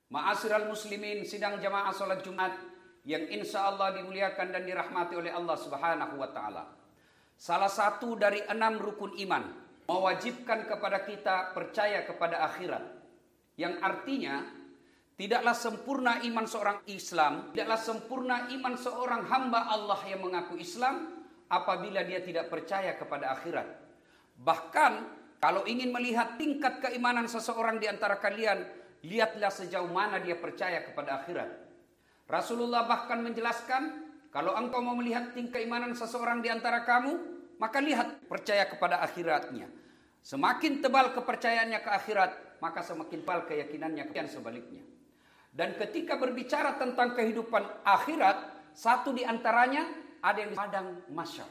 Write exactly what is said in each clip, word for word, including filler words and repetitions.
Ma'asyiral muslimin, sidang jamaah salat Jumat yang insya Allah dimuliakan dan dirahmati oleh Allah Subhanahu wa taala. Salah satu dari enam rukun iman mewajibkan kepada kita percaya kepada akhirat, yang artinya tidaklah sempurna iman seorang Islam, tidaklah sempurna iman seorang hamba Allah yang mengaku Islam apabila dia tidak percaya kepada akhirat. Bahkan kalau ingin melihat tingkat keimanan seseorang di antara kalian, lihatlah sejauh mana dia percaya kepada akhirat. Rasulullah bahkan menjelaskan, kalau engkau mau melihat tingkat keimanan seseorang di antara kamu, maka lihat percaya kepada akhiratnya. Semakin tebal kepercayaannya ke akhirat, maka semakin tebal keyakinannya dan sebaliknya. Dan ketika berbicara tentang kehidupan akhirat, satu di antaranya ada yang di padang mahsyar.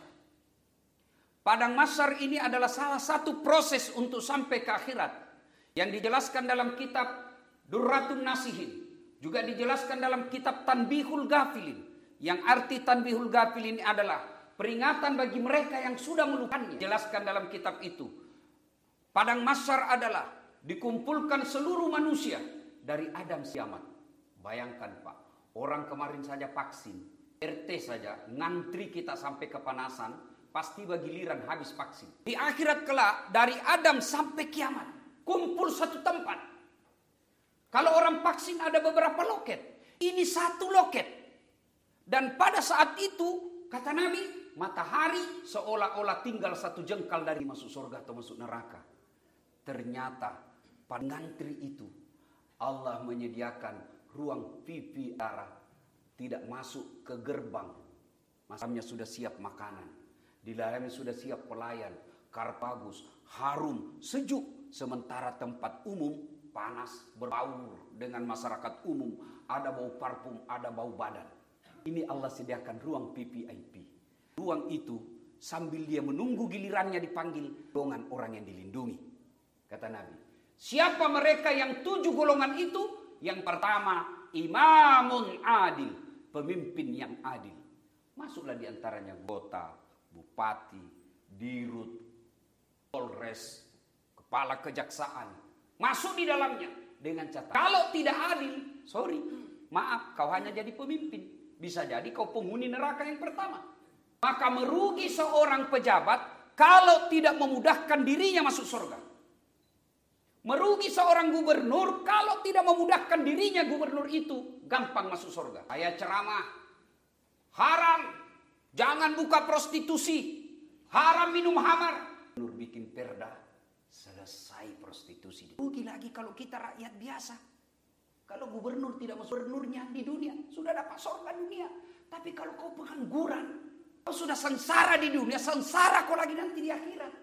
Padang mahsyar ini adalah salah satu proses untuk sampai ke akhirat yang dijelaskan dalam kitab Durratun Nasihin, juga dijelaskan dalam kitab Tanbihul Ghafilin, yang arti Tanbihul Ghafilin adalah peringatan bagi mereka yang sudah melupakannya. Jelaskan dalam kitab itu, padang mahsyar adalah dikumpulkan seluruh manusia dari Adam sampai kiamat. Bayangkan Pak, orang kemarin saja vaksin, R T saja ngantri kita sampai kepanasan, pasti giliran habis vaksin. Di akhirat kelak dari Adam sampai kiamat kumpul satu tempat. Kalau orang vaksin ada beberapa loket, ini satu loket. Dan pada saat itu kata Nabi, matahari seolah-olah tinggal satu jengkal dari masuk surga atau masuk neraka. Ternyata pada ngantri itu Allah menyediakan ruang pipi darah, tidak masuk ke gerbang. Masamnya sudah siap makanan, di dalamnya sudah siap pelayan, karpagus, harum, sejuk. Sementara tempat umum panas, berbaur dengan masyarakat umum, ada bau parfum, ada bau badan. Ini Allah sediakan ruang V V I P. Ruang itu sambil dia menunggu gilirannya dipanggil, golongan orang yang dilindungi. Kata Nabi, siapa mereka yang tujuh golongan itu? Yang pertama, imamun adil, pemimpin yang adil. Masuklah di antaranya anggota, bupati, dirut, polres, kepala kejaksaan. Masuk di dalamnya dengan catatan, kalau tidak adil, sorry, maaf, kau hanya jadi pemimpin. Bisa jadi kau penghuni neraka yang pertama. Maka merugi seorang pejabat kalau tidak memudahkan dirinya masuk surga. Merugi seorang gubernur kalau tidak memudahkan dirinya gubernur itu gampang masuk surga. Saya ceramah, haram, jangan buka prostitusi, haram minum hamar. Nur bikin perda, selesai prostitusi. Rugi lagi kalau kita rakyat biasa. Kalau gubernur tidak masuk, gubernurnya di dunia sudah dapat surga dunia. Tapi kalau kau pengangguran, kau sudah sengsara di dunia, sengsara kau lagi nanti di akhirat.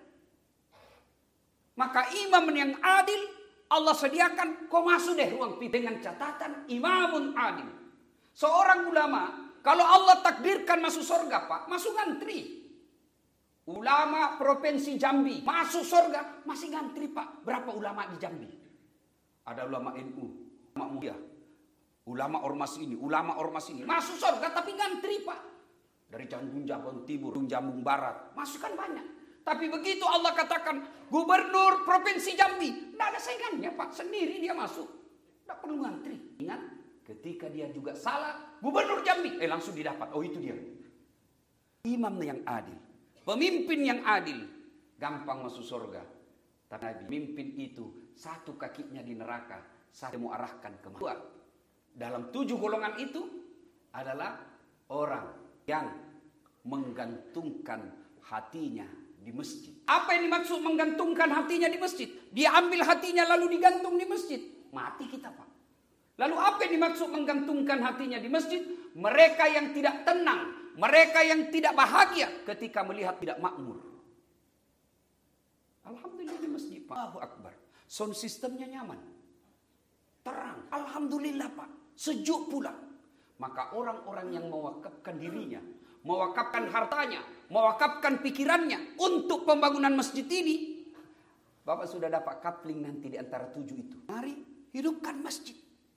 Maka imam yang adil Allah sediakan, kau masuk deh ruang pipi dengan catatan imamun adil. Seorang ulama kalau Allah takdirkan masuk surga Pak, masuk ngantri. Ulama provinsi Jambi masuk surga masih ngantri Pak. Berapa ulama di Jambi? Ada ulama N U, ulama muda, ulama ormas ini, ulama ormas ini masuk surga tapi ngantri Pak. Dari Jambung Jambung Timur, Jambung Barat, masuk kan banyak. Tapi begitu Allah katakan gubernur provinsi Jambi, tidak ada saingannya Pak, sendiri dia masuk, tidak perlu ngantri. Ingat, ketika dia juga salah, gubernur Jambi, eh langsung didapat. Oh itu dia, imam yang adil. Pemimpin yang adil gampang masuk surga. Tapi pemimpin itu satu kakinya di neraka, satu mau arahkan ke mana. Dalam tujuh golongan itu adalah orang yang menggantungkan hatinya di masjid. Apa yang dimaksud menggantungkan hatinya di masjid? Dia ambil hatinya lalu digantung di masjid. Mati kita Pak. Lalu apa yang dimaksud menggantungkan hatinya di masjid? Mereka yang tidak tenang, mereka yang tidak bahagia ketika melihat tidak makmur. Alhamdulillah di masjid Pak. Allahu Akbar. Sound sistemnya nyaman. Terang. Alhamdulillah Pak. Sejuk pula. Maka orang-orang yang mewakafkan dirinya, mewakafkan hartanya, mewakafkan pikirannya untuk pembangunan masjid ini, Bapak sudah dapat kapling nanti di antara tujuh itu. Mari hidupkan masjid.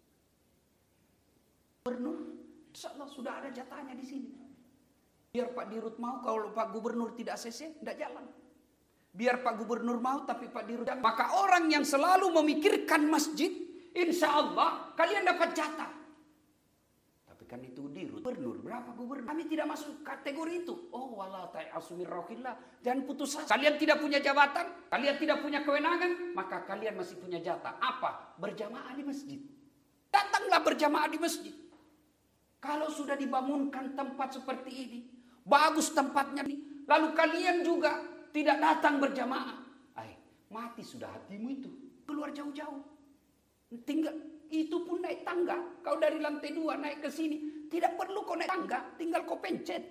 Gubernur, insya Allah sudah ada jatahnya di sini. Biar Pak Dirut mau, kalau Pak Gubernur tidak A C C, tidak jalan. Biar Pak Gubernur mau, tapi Pak Dirut jangan. Maka orang yang selalu memikirkan masjid, Insya Allah kalian dapat jatah. Tapi kan itu di gubernur. Berapa gubernur? Kami tidak masuk kategori itu. Oh wala ta'asu min rauhillah. Jangan putus asa. Kalian tidak punya jabatan, kalian tidak punya kewenangan, maka kalian masih punya jatah. Apa? Berjamaah di masjid. Datanglah berjamaah di masjid. Kalau sudah dibangunkan tempat seperti ini, bagus tempatnya ini, lalu kalian juga tidak datang berjamaah, ay, mati sudah hatimu itu. Keluar jauh-jauh. Tinggal itu pun naik tangga. Kau dari lantai dua naik ke sini, tidak perlu kau naik tangga, tinggal kau pencet.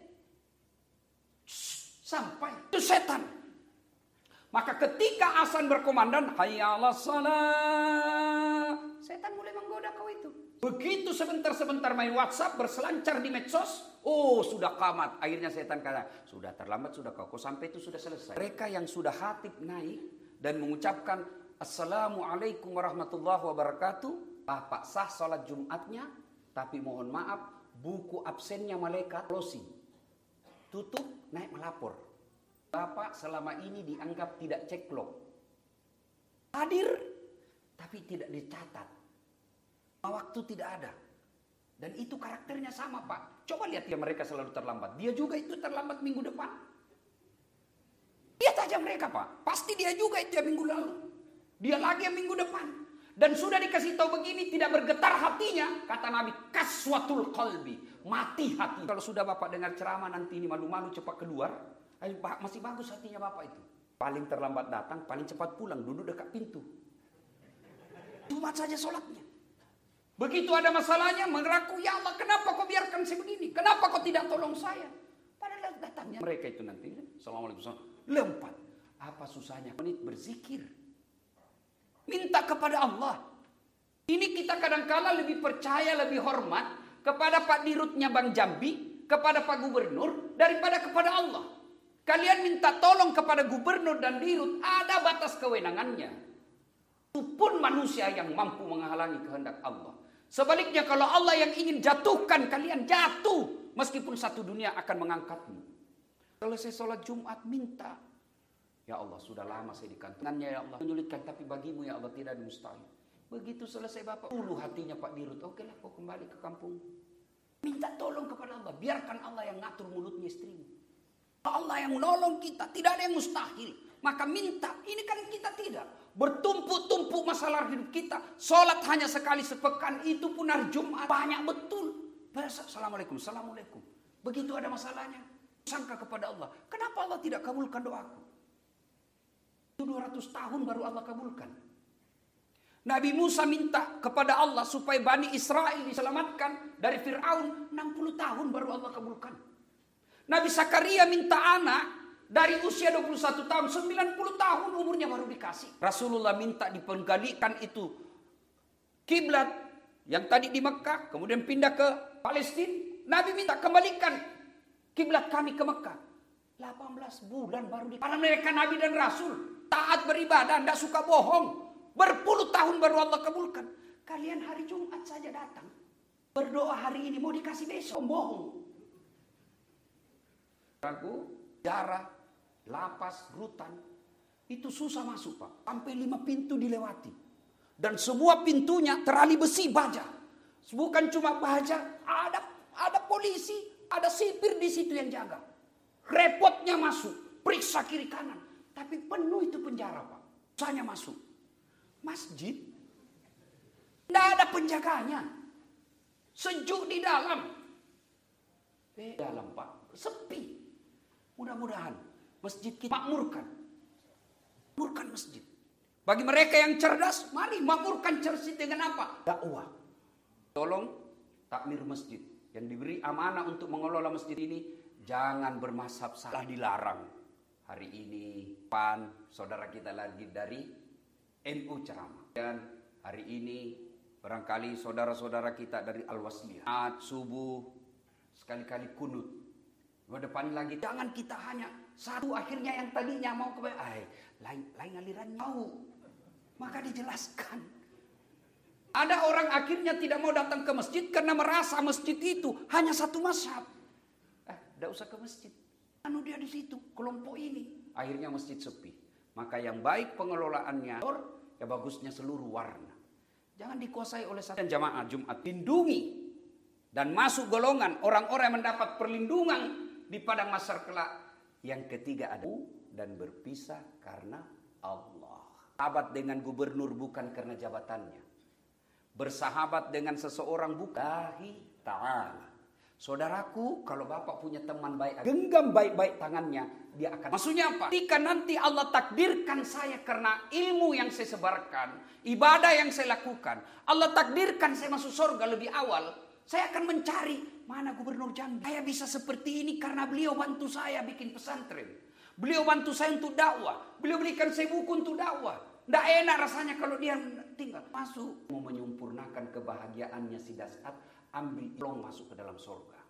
Shh, sampai itu setan. Maka ketika azan berkomandan, hayya 'alas shalah, setan mulai menggoda kau itu. Begitu sebentar-sebentar main WhatsApp, berselancar di medsos, oh sudah qamat. Akhirnya setan kata, sudah terlambat, sudah kau, kau sampai itu sudah selesai. Mereka yang sudah khatib naik dan mengucapkan Assalamualaikum warahmatullahi wabarakatuh, Bapak sah sholat Jumatnya, tapi mohon maaf, buku absennya malaikat closing. Tutup, naik melapor. Bapak selama ini dianggap tidak ceklok. Hadir, tapi tidak dicatat. Waktu tidak ada. Dan itu karakternya sama, Pak. Coba lihat ya, mereka selalu terlambat. Dia juga itu terlambat minggu depan. Lihat aja mereka, Pak. Pasti dia juga itu ya minggu lalu. Dia lagi yang minggu depan. Dan sudah dikasih tahu begini, tidak bergetar hatinya. Kata Nabi, kaswatul qalbi. Mati hati. Kalau sudah Bapak dengar ceramah nanti ini malu-malu cepat keluar. Ayo, Pak, masih bagus hatinya Bapak itu. Paling terlambat datang, paling cepat pulang. Duduk dekat pintu. Cuma saja sholatnya. Begitu ada masalahnya, mengaku, ya Allah, kenapa kau biarkan saya begini? Kenapa kau tidak tolong saya? Padahal datangnya mereka itu nanti, Assalamualaikum, lompat. Apa susahnya? Menit berzikir. Minta kepada Allah. Ini kita kadang-kala lebih percaya, lebih hormat kepada Pak Dirutnya Bang Jambi, kepada Pak Gubernur, daripada kepada Allah. Kalian minta tolong kepada Gubernur dan Dirut, ada batas kewenangannya. Itu pun manusia yang mampu menghalangi kehendak Allah. Sebaliknya kalau Allah yang ingin jatuhkan, kalian jatuh. Meskipun satu dunia akan mengangkatmu. Selesai sholat Jumat, minta. Ya Allah, sudah lama saya di kantornya ya Allah. Menyulitkan, tapi bagimu ya Allah tidak ada mustahil. Begitu selesai Bapak, ulu hatinya Pak Dirut. Oke lah, kau kembali ke kampung. Minta tolong kepada Allah. Biarkan Allah yang ngatur mulutnya istrimu. Allah yang menolong kita. Tidak ada yang mustahil. Maka minta. Ini kan kita tidak. Bertumpuk-tumpuk masalah hidup kita. Sholat hanya sekali sepekan. Itu pun hari Jumat. Banyak betul. Assalamualaikum. Assalamualaikum. Begitu ada masalahnya. Sangka kepada Allah. Kenapa Allah tidak kabulkan doaku? Itu dua ratus tahun baru Allah kabulkan. Nabi Musa minta kepada Allah supaya Bani Israel diselamatkan dari Fir'aun. enam puluh tahun baru Allah kabulkan. Nabi Zakaria minta anak. Dari usia dua puluh satu tahun, sembilan puluh tahun umurnya baru dikasih. Rasulullah minta dipenggalikan itu kiblat yang tadi di Mekah, kemudian pindah ke Palestina. Nabi minta kembalikan kiblat kami ke Mekah. delapan belas bulan baru dikasih. Karena mereka Nabi dan Rasul, taat beribadah, tidak suka bohong. Berpuluh tahun baru Allah kabulkan. Kalian hari Jumat saja datang. Berdoa hari ini mau dikasih besok, bohong. Ragu, darah. Lapas, rutan, itu susah masuk Pak. Sampai lima pintu dilewati. Dan semua pintunya terali besi baja. Bukan cuma baja, ada ada polisi, ada sipir di situ yang jaga. Repotnya masuk, periksa kiri kanan. Tapi penuh itu penjara Pak. Susahnya masuk. Masjid, tidak ada penjaganya. Sejuk di dalam. Di dalam Pak, sepi. Mudah-mudahan masjid kita makmurkan. Makmurkan masjid. Bagi mereka yang cerdas, mari makmurkan masjid dengan apa? Dakwah. Tolong takmir masjid. Yang diberi amanah untuk mengelola masjid ini, jangan bermazhab salah, dilarang. Hari ini Pan, saudara kita lagi dari N U ceramah. Dan hari ini barangkali saudara-saudara kita dari Al-Wasliyah. Saat subuh, sekali-kali kunut. Dua depan lagi, jangan kita hanya satu, akhirnya yang tadinya mau ke ay, lain, lain aliran mau. Maka dijelaskan. Ada orang akhirnya tidak mau datang ke masjid karena merasa masjid itu hanya satu mazhab. Eh, tidak usah ke masjid. Anu dia di situ, kelompok ini. Akhirnya masjid sepi. Maka yang baik pengelolaannya, ya bagusnya seluruh warna. Jangan dikuasai oleh satu jamaah Jumat. Lindungi dan masuk golongan orang-orang yang mendapat perlindungan di padang mahsyar kelak. Yang ketiga ada dan berpisah karena Allah. Bersahabat dengan gubernur bukan karena jabatannya. Bersahabat dengan seseorang bukan lillahi ta'ala. Saudaraku, kalau bapak punya teman baik, genggam baik-baik tangannya, dia akan. Maksudnya apa? Ketika nanti Allah takdirkan saya karena ilmu yang saya sebarkan, ibadah yang saya lakukan, Allah takdirkan saya masuk surga lebih awal, saya akan mencari mana gubernur Jambi. Saya bisa seperti ini karena beliau bantu saya bikin pesantren. Beliau bantu saya untuk dakwah. Beliau berikan saya buku untuk dakwah. Tidak enak rasanya kalau dia tinggal masuk. Mau menyempurnakan kebahagiaannya si Dasat, ambil ilmu masuk ke dalam surga.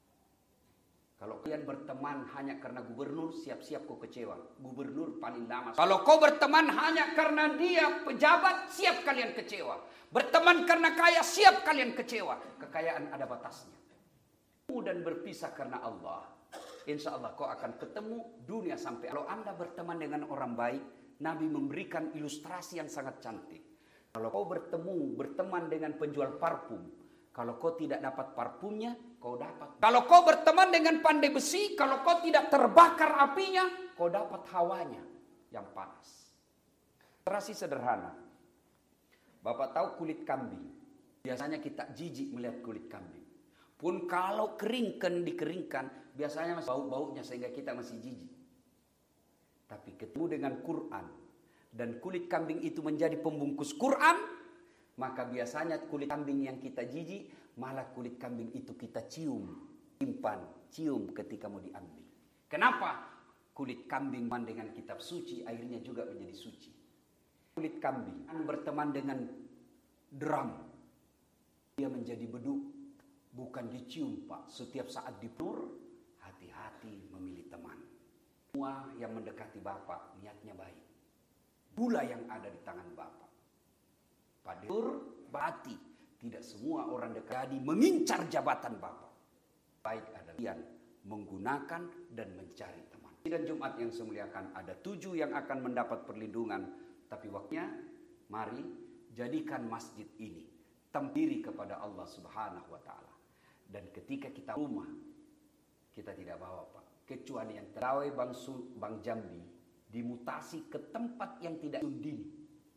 Kalau kalian berteman hanya karena gubernur, siap-siap kau kecewa. Gubernur paling lama. Kalau kau berteman hanya karena dia pejabat, siap kalian kecewa. Berteman karena kaya, siap kalian kecewa. Kekayaan ada batasnya. Dan berpisah karena Allah. Insya Allah kau akan ketemu dunia sampai. Kalau anda berteman dengan orang baik, Nabi memberikan ilustrasi yang sangat cantik. Kalau kau bertemu, berteman dengan penjual parfum, kalau kau tidak dapat parfumnya, kau dapat. Kalau kau berteman dengan pandai besi, kalau kau tidak terbakar apinya, kau dapat hawanya yang panas. Ilustrasi sederhana. Bapak tahu kulit kambing. Biasanya kita jijik melihat kulit kambing. Pun kalau keringkan, dikeringkan, biasanya masih bau-baunya sehingga kita masih jijik. Tapi ketemu dengan Quran dan kulit kambing itu menjadi pembungkus Quran, maka biasanya kulit kambing yang kita jijik, malah kulit kambing itu kita cium, simpan, cium ketika mau diambil. Kenapa? Kulit kambing dengan kitab suci, airnya juga menjadi suci. Kulit kambing berteman dengan drum, dia menjadi beduk, bukan dicium Pak. Setiap saat dipur, hati-hati memilih teman. Semua yang mendekati Bapak niatnya baik. Gula yang ada di tangan Bapak. Padur bati. Tidak semua orang dekat jadi mengincar jabatan Bapak. Baik ada yang menggunakan dan mencari teman. Dan Jumat yang saya muliakan, ada tujuh yang akan mendapat perlindungan. Tapi waktunya, mari jadikan masjid ini tempat diri kepada Allah Subhanahu wa Ta'ala. Dan ketika kita rumah, kita tidak bawa Pak. Kecuali yang terawih Bang, Bang Jambi dimutasi ke tempat yang tidak undini.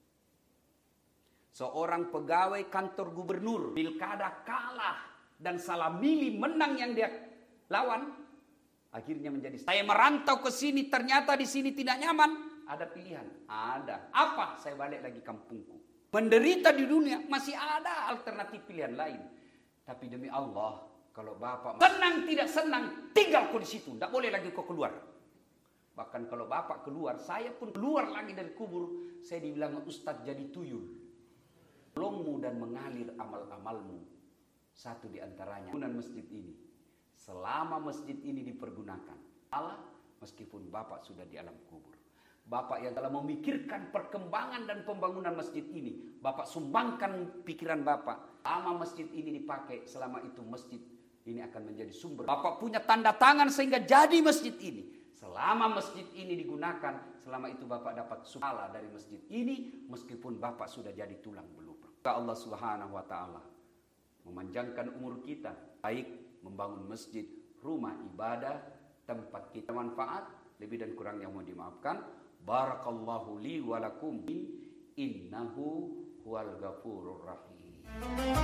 Seorang pegawai kantor gubernur pilkada kalah dan salah milih menang yang dia lawan, akhirnya menjadi. Saya merantau ke sini, ternyata di sini tidak nyaman. Ada pilihan, ada. Apa? Saya balik lagi kampungku. Menderita di dunia masih ada alternatif pilihan lain. Tapi demi Allah, kalau Bapak senang tidak senang, tinggal kau di situ. Tidak boleh lagi kau keluar. Bahkan kalau Bapak keluar, saya pun keluar lagi dari kubur. Saya dibilang Ustadz jadi tuyul. Longmu dan mengalir amal-amalmu. Satu di antaranya, bangunan masjid ini. Selama masjid ini dipergunakan Allah, meskipun Bapak sudah di alam kubur. Bapak yang telah memikirkan perkembangan dan pembangunan masjid ini, Bapak sumbangkan pikiran Bapak. Selama masjid ini dipakai, selama itu masjid ini akan menjadi sumber. Bapak punya tanda tangan sehingga jadi masjid ini. Selama masjid ini digunakan, selama itu Bapak dapat pahala dari masjid ini, meskipun Bapak sudah jadi tulang belulang. Allah Subhanahu wa Ta'ala memanjangkan umur kita, baik membangun masjid, rumah ibadah, tempat kita manfaat, lebih dan kurang yang mau dimaafkan. Barakallahu li wa lakum, innahu huwal ghafurur rahim.